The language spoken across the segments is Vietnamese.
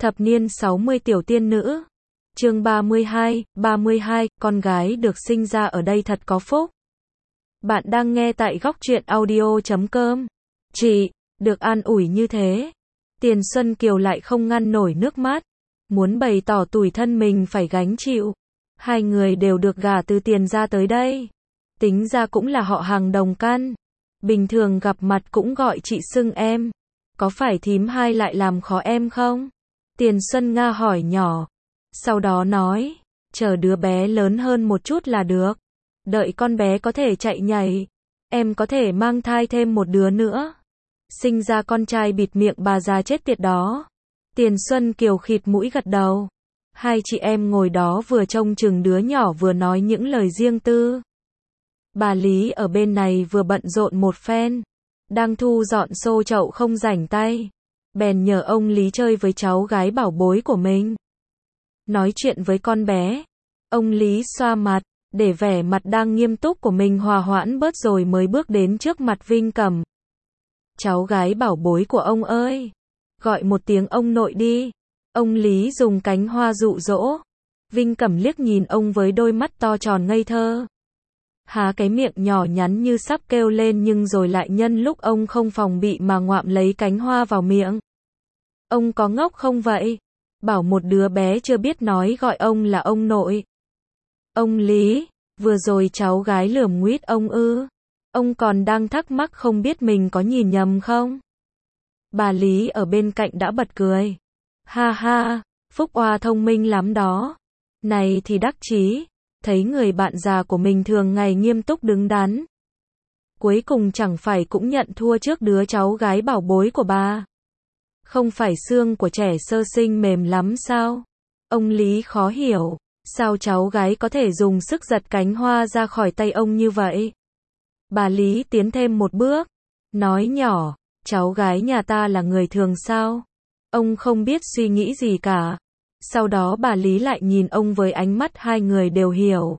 Thập niên 60 tiểu tiên nữ. Chương 32, con gái được sinh ra ở đây thật có phúc. Bạn đang nghe tại góc truyện audio.com. Chị, được an ủi như thế. Tiền Xuân Kiều lại không ngăn nổi nước mắt. Muốn bày tỏ tủi thân mình phải gánh chịu. Hai người đều được gả từ Tiền ra tới đây. Tính ra cũng là họ hàng đồng căn. Bình thường gặp mặt cũng gọi chị xưng em. Có phải thím hai lại làm khó em không? Tiền Xuân Nga hỏi nhỏ. Sau đó nói, chờ đứa bé lớn hơn một chút là được. Đợi con bé có thể chạy nhảy, em có thể mang thai thêm một đứa nữa. Sinh ra con trai bịt miệng bà già chết tiệt đó. Tiền Xuân Kiều khịt mũi gật đầu. Hai chị em ngồi đó vừa trông chừng đứa nhỏ vừa nói những lời riêng tư. Bà Lý ở bên này vừa bận rộn một phen, đang thu dọn xô chậu không rảnh tay, bèn nhờ ông Lý chơi với cháu gái bảo bối của mình. Nói chuyện với con bé, ông Lý xoa mặt, để vẻ mặt đang nghiêm túc của mình hòa hoãn bớt rồi mới bước đến trước mặt Vinh Cẩm. Cháu gái bảo bối của ông ơi, gọi một tiếng ông nội đi. Ông Lý dùng cánh hoa dụ dỗ. Vinh Cẩm liếc nhìn ông với đôi mắt to tròn ngây thơ. Há cái miệng nhỏ nhắn như sắp kêu lên nhưng rồi lại nhân lúc ông không phòng bị mà ngoạm lấy cánh hoa vào miệng. Ông có ngốc không vậy? Bảo một đứa bé chưa biết nói gọi ông là ông nội. Ông Lý, vừa rồi cháu gái lườm nguýt ông ư? Ông còn đang thắc mắc không biết mình có nhìn nhầm không? Bà Lý ở bên cạnh đã bật cười. Ha ha, Phúc Oa thông minh lắm đó. Này thì đắc chí, thấy người bạn già của mình thường ngày nghiêm túc đứng đắn. Cuối cùng chẳng phải cũng nhận thua trước đứa cháu gái bảo bối của bà. Không phải xương của trẻ sơ sinh mềm lắm sao? Ông Lý khó hiểu, sao cháu gái có thể dùng sức giật cánh hoa ra khỏi tay ông như vậy? Bà Lý tiến thêm một bước, nói nhỏ, cháu gái nhà ta là người thường sao? Ông không biết suy nghĩ gì cả. Sau đó bà Lý lại nhìn ông với ánh mắt hai người đều hiểu.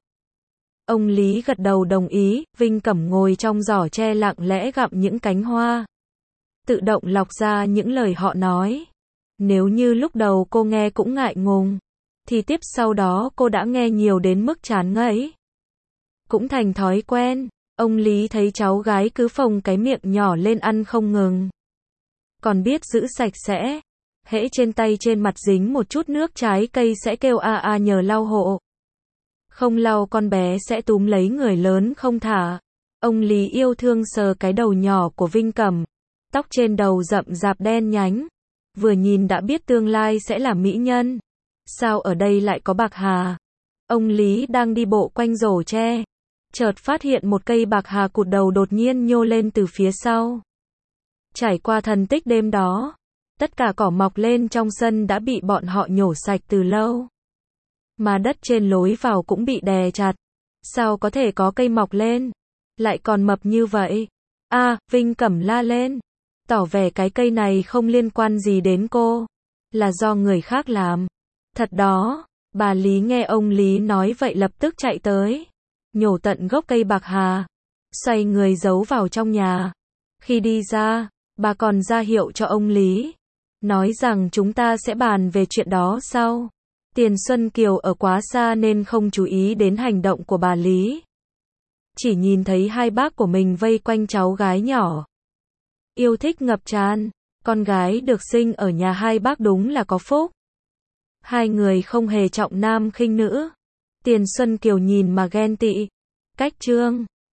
Ông Lý gật đầu đồng ý, Vinh Cẩm ngồi trong giỏ tre lặng lẽ gặm những cánh hoa. Tự động lọc ra những lời họ nói. Nếu như lúc đầu cô nghe cũng ngại ngùng, thì tiếp sau đó cô đã nghe nhiều đến mức chán ngấy. Cũng thành thói quen, ông Lý thấy cháu gái cứ phồng cái miệng nhỏ lên ăn không ngừng. Còn biết giữ sạch sẽ. Hễ trên tay trên mặt dính một chút nước trái cây sẽ kêu a a nhờ lau hộ. Không lau con bé sẽ túm lấy người lớn không thả. Ông Lý yêu thương sờ cái đầu nhỏ của Vinh Cẩm. Tóc trên đầu rậm rạp đen nhánh. Vừa nhìn đã biết tương lai sẽ là mỹ nhân. Sao ở đây lại có bạc hà? Ông Lý đang đi bộ quanh rổ tre. Chợt phát hiện một cây bạc hà cụt đầu đột nhiên nhô lên từ phía sau. Trải qua thần tích đêm đó, tất cả cỏ mọc lên trong sân đã bị bọn họ nhổ sạch từ lâu. Mà đất trên lối vào cũng bị đè chặt. Sao có thể có cây mọc lên? Lại còn mập như vậy? Vinh Cẩm la lên. Tỏ vẻ cái cây này không liên quan gì đến cô. Là do người khác làm. Thật đó. Bà Lý nghe ông Lý nói vậy lập tức chạy tới. Nhổ tận gốc cây bạc hà. Xoay người giấu vào trong nhà. Khi đi ra, bà còn ra hiệu cho ông Lý. Nói rằng chúng ta sẽ bàn về chuyện đó sau. Tiền Xuân Kiều ở quá xa nên không chú ý đến hành động của bà Lý. Chỉ nhìn thấy hai bác của mình vây quanh cháu gái nhỏ. Yêu thích ngập tràn, con gái được sinh ở nhà hai bác đúng là có phúc. Hai người không hề trọng nam khinh nữ. Tiền Xuân Kiều nhìn mà ghen tị. Cách chương